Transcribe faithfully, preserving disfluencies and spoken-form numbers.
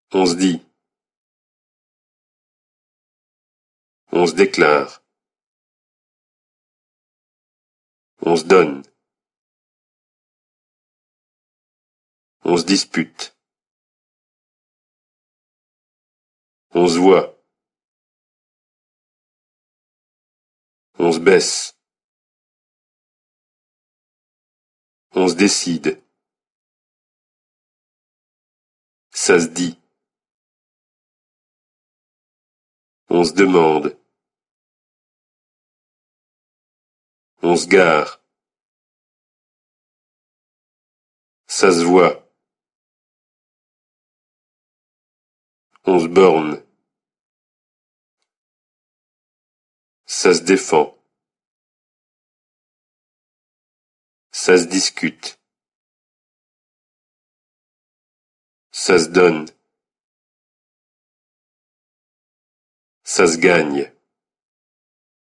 On se dit. On se déclare. On se donne. On se dispute. On se voit. On se baisse. On se décide. Ça se dit. On se demande. On se gare. Ça se voit. On se borne. Ça se défend. Ça se discute. Ça se donne. Ça se gagne.